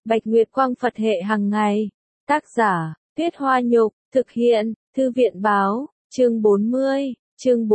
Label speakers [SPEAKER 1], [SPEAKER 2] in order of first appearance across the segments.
[SPEAKER 1] Bạch Nguyệt Quang Phật hệ hàng ngày. Tác giả, Tuyết Hoa Nhục, thực hiện, Thư viện báo, chương 40, chương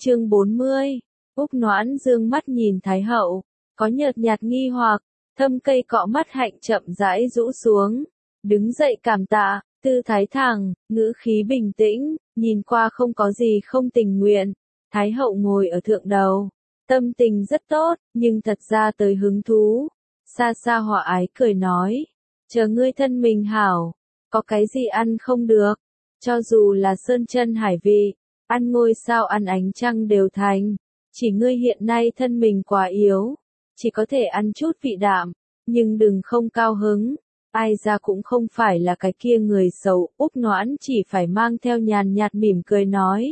[SPEAKER 1] 40. Úc Noãn dương mắt nhìn Thái hậu, có nhợt nhạt nghi hoặc, thâm cây cọ mắt hạnh chậm rãi rũ xuống, đứng dậy cảm tạ, tư thái thẳng, ngữ khí bình tĩnh, nhìn qua không có gì không tình nguyện. Thái hậu ngồi ở thượng đầu, tâm tình rất tốt, nhưng thật ra tới hứng thú. Xa xa hòa ái cười nói, chờ ngươi thân mình hảo, có cái gì ăn không được, cho dù là sơn chân hải vị, ăn ngôi sao ăn ánh trăng đều thành, chỉ ngươi hiện nay thân mình quá yếu, chỉ có thể ăn chút vị đạm, nhưng đừng không cao hứng, ai ra cũng không phải là cái kia người xấu. Úc Noãn chỉ phải mang theo nhàn nhạt mỉm cười nói,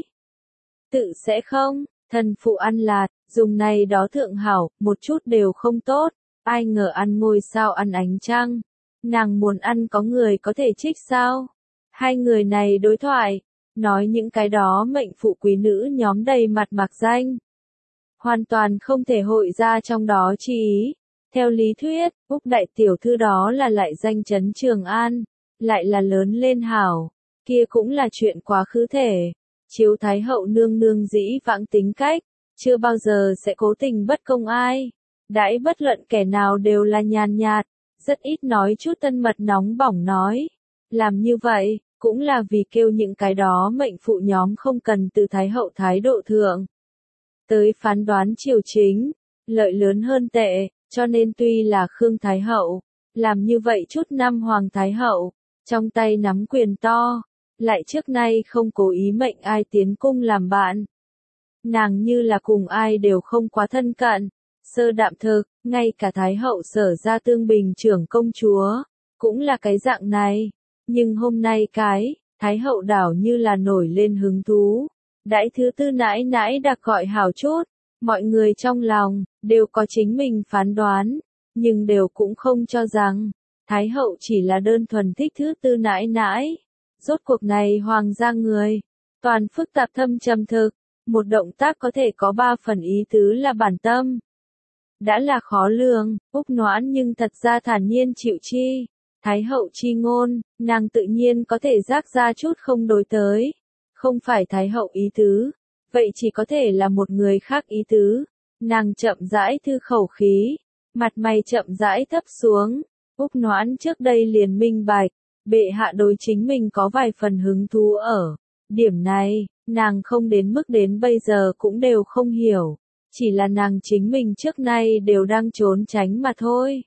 [SPEAKER 1] tự sẽ không, thần phụ ăn lạt, dùng này đó thượng hảo, một chút đều không tốt. Ai ngờ ăn ngôi sao ăn ánh trăng, nàng muốn ăn có người có thể trích sao? Hai người này đối thoại, nói những cái đó mệnh phụ quý nữ nhóm đầy mặt mạc danh. Hoàn toàn không thể hội ra trong đó chi ý. Theo lý thuyết, Úc đại tiểu thư đó là lại danh chấn Trường An, lại là lớn lên hảo, kia cũng là chuyện quá khứ thể. Chiếu Thái hậu nương nương dĩ vãng tính cách, chưa bao giờ sẽ cố tình bất công ai. Đãi bất luận kẻ nào đều là nhàn nhạt, rất ít nói chút tân mật nóng bỏng nói. Làm như vậy, cũng là vì kêu những cái đó mệnh phụ nhóm không cần từ Thái hậu thái độ thượng tới phán đoán triều chính, lợi lớn hơn tệ, cho nên tuy là Khương Thái hậu, làm như vậy chút năm Hoàng Thái hậu, trong tay nắm quyền to, lại trước nay không cố ý mệnh ai tiến cung làm bạn. Nàng như là cùng ai đều không quá thân cận. Sơ đạm thực, ngay cả Thái hậu Sở ra Tương Bình trưởng công chúa, cũng là cái dạng này. Nhưng hôm nay Thái hậu đảo như là nổi lên hứng thú. Đãi thứ tư nãi nãi đặc gọi hào chút, mọi người trong lòng, đều có chính mình phán đoán, nhưng đều cũng không cho rằng, Thái hậu chỉ là đơn thuần thích thứ tư nãi nãi. Rốt cuộc này hoàng gia người, toàn phức tạp thâm trầm thực, một động tác có thể có 3 phần ý tứ là bản tâm. Đã là khó lường, Úc Noãn nhưng thật ra thản nhiên chịu chi. Thái hậu chi ngôn, nàng tự nhiên có thể giác ra chút không đối tới. Không phải Thái hậu ý tứ, vậy chỉ có thể là một người khác ý tứ. Nàng chậm rãi thư khẩu khí, mặt mày chậm rãi thấp xuống. Úc Noãn trước đây liền minh bạch, bệ hạ đối chính mình có vài phần hứng thú ở. Điểm này, nàng không đến mức đến bây giờ cũng đều không hiểu. Chỉ là nàng chính mình trước nay đều đang trốn tránh mà thôi.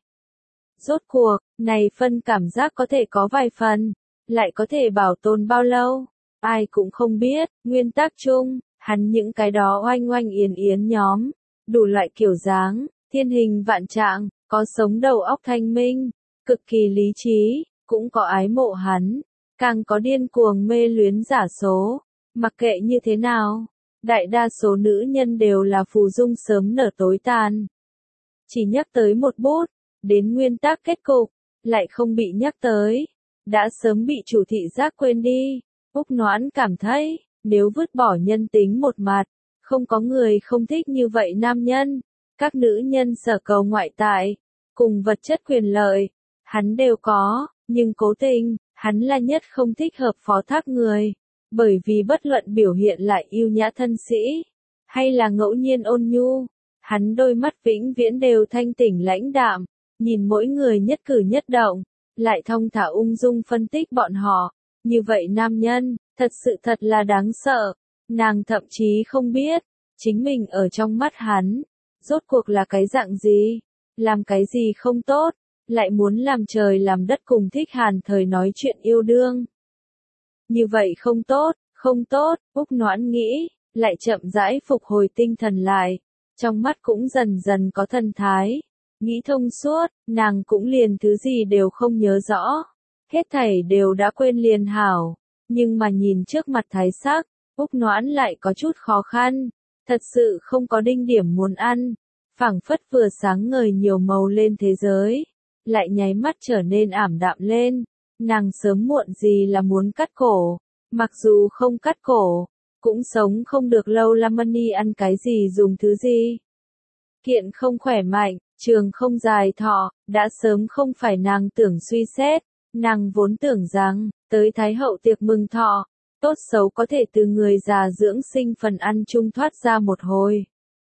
[SPEAKER 1] Rốt cuộc, này phân cảm giác có thể có vài phần, lại có thể bảo tồn bao lâu, ai cũng không biết. Nguyên tắc chung, hắn những cái đó oanh oanh yến yến nhóm, đủ loại kiểu dáng, thiên hình vạn trạng, có sống đầu óc thanh minh, cực kỳ lý trí, cũng có ái mộ hắn, càng có điên cuồng mê luyến giả số. Mặc kệ như thế nào, đại đa số nữ nhân đều là phù dung sớm nở tối tàn. Chỉ nhắc tới một bút, đến nguyên tắc kết cục, lại không bị nhắc tới, đã sớm bị chủ thị giác quên đi. Úc Noãn cảm thấy, nếu vứt bỏ nhân tính một mặt, không có người không thích như vậy nam nhân. Các nữ nhân sở cầu ngoại tại, cùng vật chất quyền lợi, hắn đều có, nhưng cố tình, hắn là nhất không thích hợp phó thác người. Bởi vì bất luận biểu hiện lại yêu nhã thân sĩ, hay là ngẫu nhiên ôn nhu, hắn đôi mắt vĩnh viễn đều thanh tỉnh lãnh đạm, nhìn mỗi người nhất cử nhất động, lại thong thả ung dung phân tích bọn họ. Như vậy nam nhân, thật là đáng sợ. Nàng thậm chí không biết, chính mình ở trong mắt hắn, rốt cuộc là cái dạng gì, làm cái gì không tốt, lại muốn làm trời làm đất cùng Thích Hàn thời nói chuyện yêu đương. Như vậy không tốt, Úc Noãn nghĩ, lại chậm rãi phục hồi tinh thần lại, trong mắt cũng dần dần có thần thái, nghĩ thông suốt, nàng cũng liền thứ gì đều không nhớ rõ, hết thảy đều đã quên liền hảo, nhưng mà nhìn trước mặt thái sắc, Úc Noãn lại có chút khó khăn, thật sự không có đinh điểm muốn ăn, phảng phất vừa sáng ngời nhiều màu lên thế giới, lại nháy mắt trở nên ảm đạm lên. Nàng sớm muộn gì là muốn cắt cổ, mặc dù không cắt cổ, cũng sống không được lâu. Lamani ăn cái gì dùng thứ gì. Kiện không khỏe mạnh, trường không dài thọ, đã sớm không phải nàng tưởng suy xét, nàng vốn tưởng rằng, tới Thái hậu tiệc mừng thọ, tốt xấu có thể từ người già dưỡng sinh phần ăn chung thoát ra một hồi.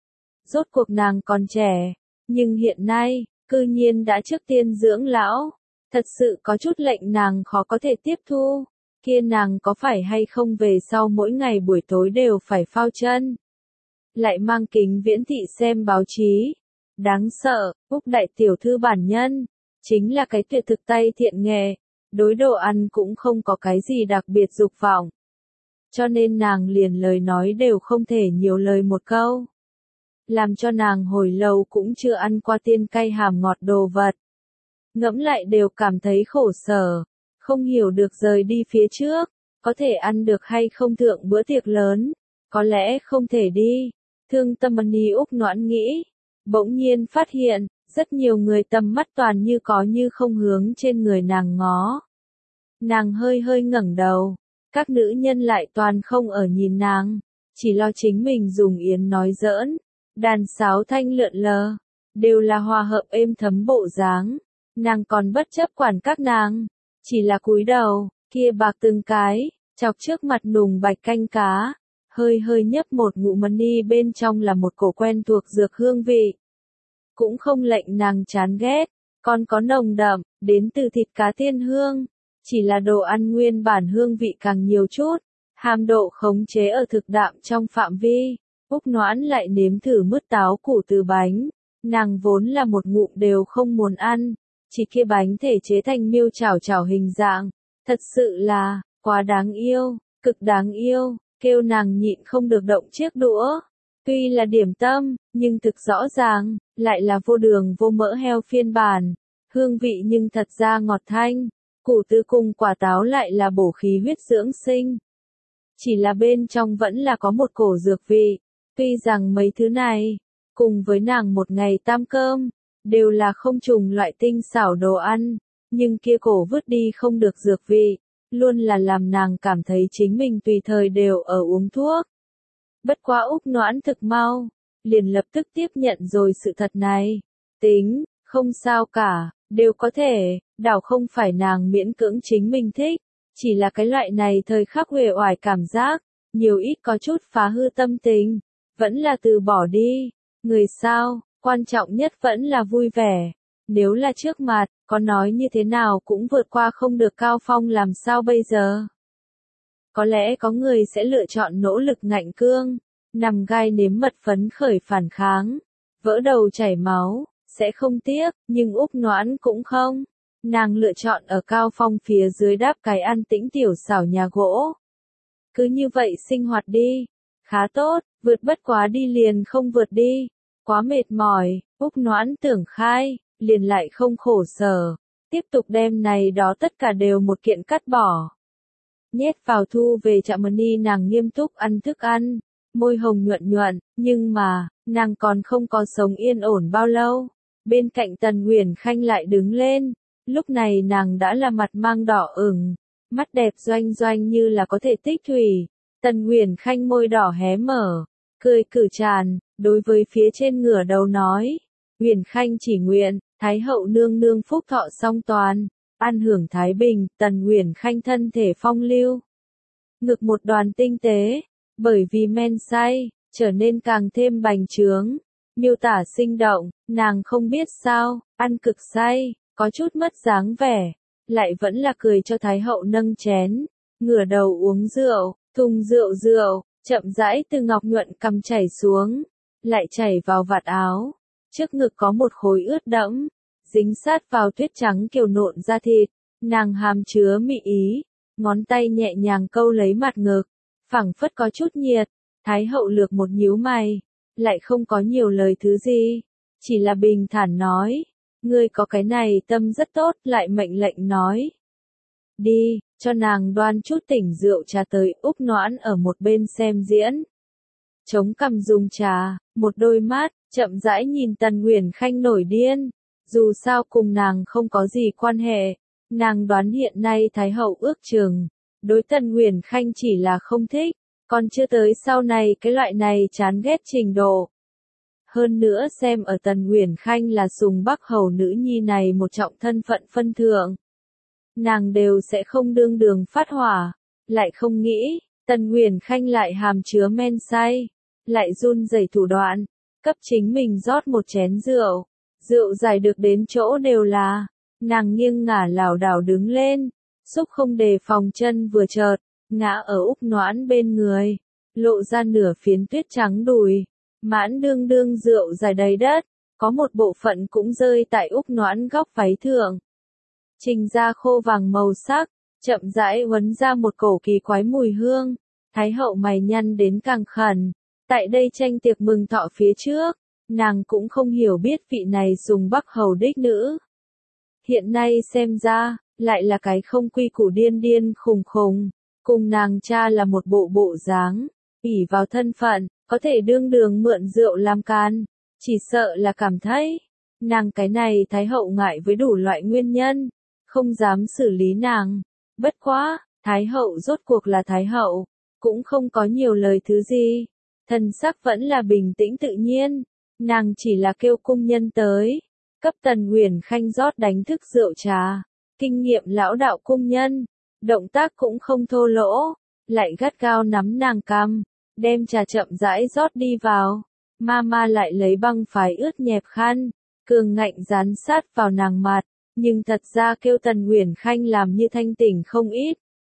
[SPEAKER 1] Rốt cuộc nàng còn trẻ, nhưng hiện nay, cư nhiên đã trước tiên dưỡng lão, thật sự có chút lệnh nàng khó có thể tiếp thu. Kia nàng có phải hay không về sau mỗi ngày buổi tối đều phải phao chân, lại mang kính viễn thị xem báo chí. Đáng sợ, Úc đại tiểu thư bản nhân, chính là cái tuyệt thực tay thiện nghệ, đối đồ ăn cũng không có cái gì đặc biệt dục vọng. Cho nên nàng liền lời nói đều không thể nhiều lời một câu. Làm cho nàng hồi lâu cũng chưa ăn qua tiên cay hàm ngọt đồ vật. Ngẫm lại đều cảm thấy khổ sở, không hiểu được rời đi phía trước, có thể ăn được hay không thượng bữa tiệc lớn, có lẽ không thể đi. Thương tâm Ni Úc Noãn nghĩ, bỗng nhiên phát hiện, rất nhiều người tầm mắt toàn như có như không hướng trên người nàng ngó. Nàng hơi hơi ngẩng đầu, các nữ nhân lại toàn không ở nhìn nàng, chỉ lo chính mình dùng yến nói giỡn, đàn sáo thanh lượn lờ, đều là hòa hợp êm thấm bộ dáng, nàng còn bất chấp quản các nàng, chỉ là cúi đầu, kia bạc từng cái, chọc trước mặt nùng bạch canh cá, hơi hơi nhấp một ngụm Ni bên trong là một cổ quen thuộc dược hương vị. Cũng không lệnh nàng chán ghét, còn có nồng đậm, đến từ thịt cá tiên hương, chỉ là đồ ăn nguyên bản hương vị càng nhiều chút, hàm độ khống chế ở thực đạm trong phạm vi. Úc Noãn lại nếm thử mứt táo củ từ bánh, nàng vốn là một ngụm đều không muốn ăn, chỉ kia bánh thể chế thành miêu chảo chảo hình dạng, thật sự là, quá đáng yêu, cực đáng yêu, kêu nàng nhịn không được động chiếc đũa. Tuy là điểm tâm, nhưng thực rõ ràng, lại là vô đường vô mỡ heo phiên bản, hương vị nhưng thật ra ngọt thanh, củ từ cùng quả táo lại là bổ khí huyết dưỡng sinh. Chỉ là bên trong vẫn là có một cổ dược vị, tuy rằng mấy thứ này, cùng với nàng một ngày tam cơm, đều là không trùng loại tinh xảo đồ ăn, nhưng kia cổ vứt đi không được dược vị, luôn là làm nàng cảm thấy chính mình tùy thời đều ở uống thuốc. Bất quá Úc Noãn thực mau, liền lập tức tiếp nhận rồi sự thật này. Tính, không sao cả, đều có thể, đảo không phải nàng miễn cưỡng chính mình thích, chỉ là cái loại này thời khắc uể oải cảm giác, nhiều ít có chút phá hư tâm tình, vẫn là từ bỏ đi. Người sao, quan trọng nhất vẫn là vui vẻ. Nếu là trước mặt, có nói như thế nào cũng vượt qua không được Cao Phong làm sao bây giờ? Có lẽ có người sẽ lựa chọn nỗ lực ngạnh cương, nằm gai nếm mật phấn khởi phản kháng, vỡ đầu chảy máu, sẽ không tiếc, nhưng Úc Noãn cũng không. Nàng lựa chọn ở Cao Phong phía dưới đáp cái an tĩnh tiểu xảo nhà gỗ. Cứ như vậy sinh hoạt đi, khá tốt, vượt bất quá đi liền không vượt đi, quá mệt mỏi, Úc Noãn tưởng khai, liền lại không khổ sở, tiếp tục đem này đó tất cả đều một kiện cắt bỏ. Nhét vào thu về chạm Ni nàng nghiêm túc ăn thức ăn, môi hồng nhuận nhuận, nhưng mà, nàng còn không có sống yên ổn bao lâu. Bên cạnh Tần Uyển Khanh lại đứng lên, lúc này nàng đã là mặt mang đỏ ửng, mắt đẹp doanh doanh như là có thể tích thủy. Tần Uyển Khanh môi đỏ hé mở, cười cử tràn, đối với phía trên ngửa đầu nói, Uyển Khanh chỉ nguyện, Thái hậu nương nương phúc thọ song toàn, an hưởng thái bình. Tần Uyển Khanh thân thể phong lưu, ngực một đoàn tinh tế, bởi vì men say, trở nên càng thêm bành trướng, miêu tả sinh động, nàng không biết sao, ăn cực say, có chút mất dáng vẻ, lại vẫn là cười cho Thái hậu nâng chén, ngửa đầu uống rượu, thùng rượu, chậm rãi từ ngọc nhuận cằm chảy xuống, lại chảy vào vạt áo, trước ngực có một khối ướt đẫm, dính sát vào tuyết trắng kiều nộn da thịt, nàng hàm chứa mị ý, ngón tay nhẹ nhàng câu lấy mặt ngực, phảng phất có chút nhiệt. Thái hậu lược một nhíu mày, lại không có nhiều lời thứ gì, chỉ là bình thản nói, ngươi có cái này tâm rất tốt, lại mệnh lệnh nói. Đi, cho nàng đoan chút tỉnh rượu trà tới. Úc Noãn ở một bên xem diễn. Chống cằm dùng trà, một đôi mắt, chậm rãi nhìn Tần Uyển Khanh nổi điên, dù sao cùng nàng không có gì quan hệ, nàng đoán hiện nay Thái hậu ước chừng, đối Tần Uyển Khanh chỉ là không thích. Còn chưa tới sau này cái loại này chán ghét trình độ. Hơn nữa xem ở Tần Uyển Khanh là Sùng Bắc Hầu nữ nhi này một trọng thân phận phân thượng. Nàng đều sẽ không đương đường phát hỏa, lại không nghĩ, Tần Uyển Khanh lại hàm chứa men say, lại run rẩy thủ đoạn, cấp chính mình rót một chén rượu, rượu dài được đến chỗ đều là, nàng nghiêng ngả lảo đảo đứng lên, xúc không đề phòng chân vừa chợt, ngã ở Úc Noãn bên người, lộ ra nửa phiến tuyết trắng đùi, mãn đương đương rượu dài đầy đất, có một bộ phận cũng rơi tại Úc Noãn góc váy thượng. Trình da khô vàng màu sắc, chậm rãi uốn ra một cổ kỳ quái mùi hương, Thái hậu mày nhăn đến càng khẩn, tại đây tranh tiệc mừng thọ phía trước, nàng cũng không hiểu biết vị này Sùng Bắc Hầu đích nữ. Hiện nay xem ra, lại là cái không quy củ điên điên khùng khùng, cùng nàng cha là một bộ dáng, ỷ vào thân phận, có thể đương đường mượn rượu làm can, chỉ sợ là cảm thấy, nàng cái này Thái hậu ngại với đủ loại nguyên nhân, không dám xử lý nàng. Bất quá, Thái hậu rốt cuộc là Thái hậu, cũng không có nhiều lời thứ gì, thần sắc vẫn là bình tĩnh tự nhiên, nàng chỉ là kêu cung nhân tới, cấp Tần Uyển Khanh rót đánh thức rượu trà, kinh nghiệm lão đạo cung nhân, động tác cũng không thô lỗ, lại gắt gao nắm nàng cằm, đem trà chậm rãi rót đi vào, Mama lại lấy băng phái ướt nhẹp khăn, cường ngạnh dán sát vào nàng mặt, nhưng thật ra kêu Tần Uyển Khanh làm như thanh tỉnh không ít.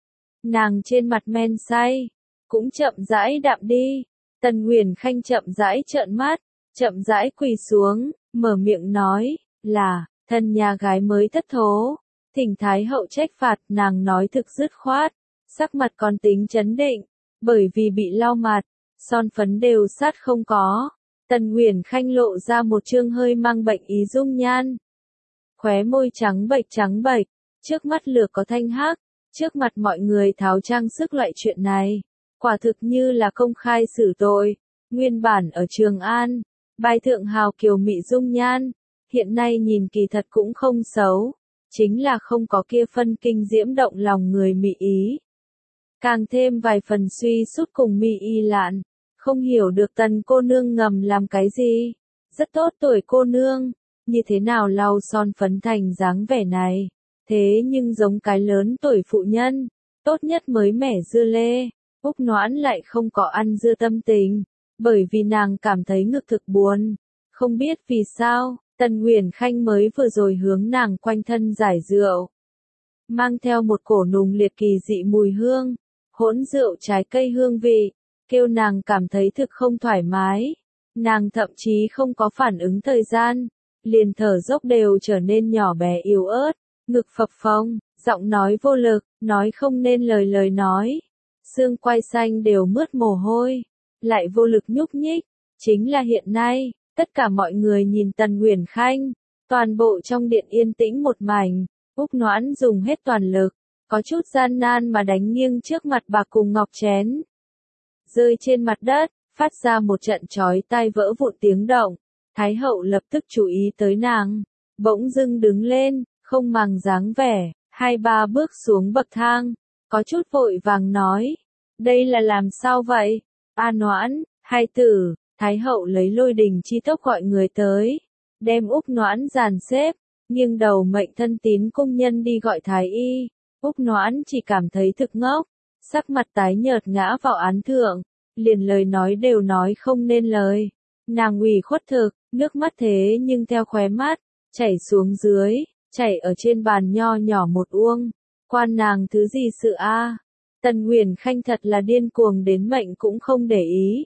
[SPEAKER 1] Nàng trên mặt men say, cũng chậm rãi đạm đi, Tần Uyển Khanh chậm rãi trợn mắt, chậm rãi quỳ xuống, mở miệng nói, là, thân nhà gái mới thất thố, thỉnh Thái hậu trách phạt, nàng nói thực dứt khoát, sắc mặt còn tính chấn định, bởi vì bị lau mặt, son phấn đều sát không có, Tần Uyển Khanh lộ ra một trương hơi mang bệnh ý dung nhan. Khóe môi trắng bệch, trước mắt lược có thanh hắc, trước mặt mọi người tháo trang sức loại chuyện này, quả thực như là công khai xử tội, nguyên bản ở Trường An, bài thượng hào kiều mị dung nhan, hiện nay nhìn kỳ thật cũng không xấu, chính là không có kia phân kinh diễm động lòng người mị ý. Càng thêm vài phần suy sút cùng mị y lạn, không hiểu được Tần cô nương ngầm làm cái gì, rất tốt tuổi cô nương. Như thế nào lau son phấn thành dáng vẻ này, thế nhưng giống cái lớn tuổi phụ nhân, tốt nhất mới mẻ dưa lê, Úc Noãn lại không có ăn dưa tâm tình, bởi vì nàng cảm thấy ngực thực buồn, không biết vì sao, Tần Uyển Khanh mới vừa rồi hướng nàng quanh thân giải rượu, mang theo một cổ nùng liệt kỳ dị mùi hương, hỗn rượu trái cây hương vị, kêu nàng cảm thấy thực không thoải mái, nàng thậm chí không có phản ứng thời gian. Liền thở dốc đều trở nên nhỏ bé yếu ớt, ngực phập phồng, giọng nói vô lực, nói không nên lời nói. Xương quai xanh đều mướt mồ hôi, lại vô lực nhúc nhích. Chính là hiện nay, tất cả mọi người nhìn Tần Uyển Khanh, toàn bộ trong điện yên tĩnh một mảnh, Úc Noãn dùng hết toàn lực, có chút gian nan mà đánh nghiêng trước mặt bà cùng ngọc chén. Rơi trên mặt đất, phát ra một trận chói tai vỡ vụn tiếng động. Thái hậu lập tức chú ý tới nàng, bỗng dưng đứng lên, không màng dáng vẻ, 2-3 bước xuống bậc thang, có chút vội vàng nói, đây là làm sao vậy? A Noãn, hai tử, Thái hậu lấy lôi đình chi tốc gọi người tới, đem Úc Noãn dàn xếp, nghiêng đầu mệnh thân tín cung nhân đi gọi Thái y, Úc Noãn chỉ cảm thấy thực ngốc, sắc mặt tái nhợt ngã vào án thượng, liền lời nói đều nói không nên lời. Nàng ủy khuất thực, nước mắt thế nhưng theo khóe mắt, chảy xuống dưới, chảy ở trên bàn nho nhỏ một uông, quan nàng thứ gì sự a? Tần Uyển Khanh thật là điên cuồng đến mệnh cũng không để ý.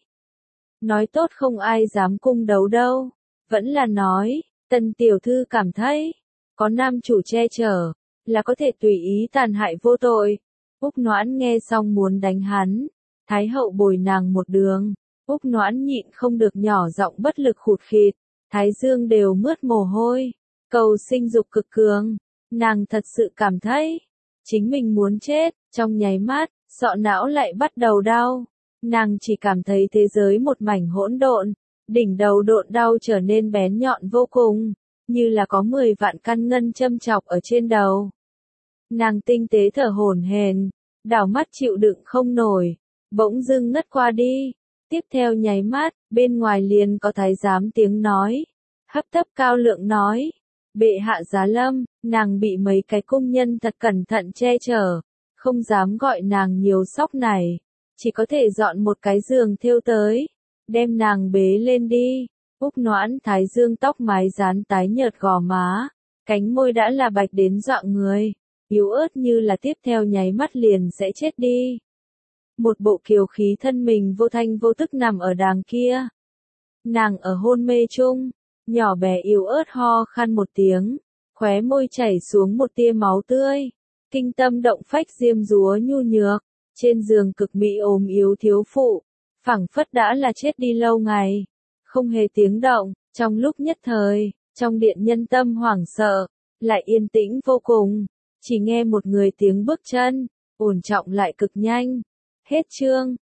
[SPEAKER 1] Nói tốt không ai dám cung đấu đâu, vẫn là nói, Tần tiểu thư cảm thấy, có nam chủ che chở, là có thể tùy ý tàn hại vô tội. Úc Noãn nghe xong muốn đánh hắn, Thái hậu bồi nàng một đường. Úc Noãn nhịn không được nhỏ giọng bất lực khụt khịt, thái dương đều mướt mồ hôi, cầu sinh dục cực cường, nàng thật sự cảm thấy, chính mình muốn chết, trong nháy mắt, sọ não lại bắt đầu đau, nàng chỉ cảm thấy thế giới một mảnh hỗn độn, đỉnh đầu độn đau trở nên bén nhọn vô cùng, như là có 10 vạn căn ngân châm chọc ở trên đầu. Nàng tinh tế thở hổn hển, đảo mắt chịu đựng không nổi, bỗng dưng ngất qua đi. Tiếp theo nháy mắt, bên ngoài liền có thái giám tiếng nói. Hấp tấp cao lượng nói. Bệ hạ giá lâm, nàng bị mấy cái cung nhân thật cẩn thận che chở. Không dám gọi nàng nhiều sóc này. Chỉ có thể dọn một cái giường thêu tới. Đem nàng bế lên đi. Úc Noãn thái dương tóc mái dán tái nhợt gò má. Cánh môi đã là bạch đến dọa người. Yếu ớt như là tiếp theo nháy mắt liền sẽ chết đi. Một bộ kiều khí thân mình vô thanh vô tức nằm ở đàng kia. Nàng ở hôn mê chung, nhỏ bé yếu ớt ho khan một tiếng, khóe môi chảy xuống một tia máu tươi. Kinh tâm động phách diêm dúa nhu nhược, trên giường cực mỹ ốm yếu thiếu phụ, phảng phất đã là chết đi lâu ngày. Không hề tiếng động, trong lúc nhất thời, trong điện nhân tâm hoảng sợ, lại yên tĩnh vô cùng. Chỉ nghe một người tiếng bước chân, ổn trọng lại cực nhanh. Hết chương.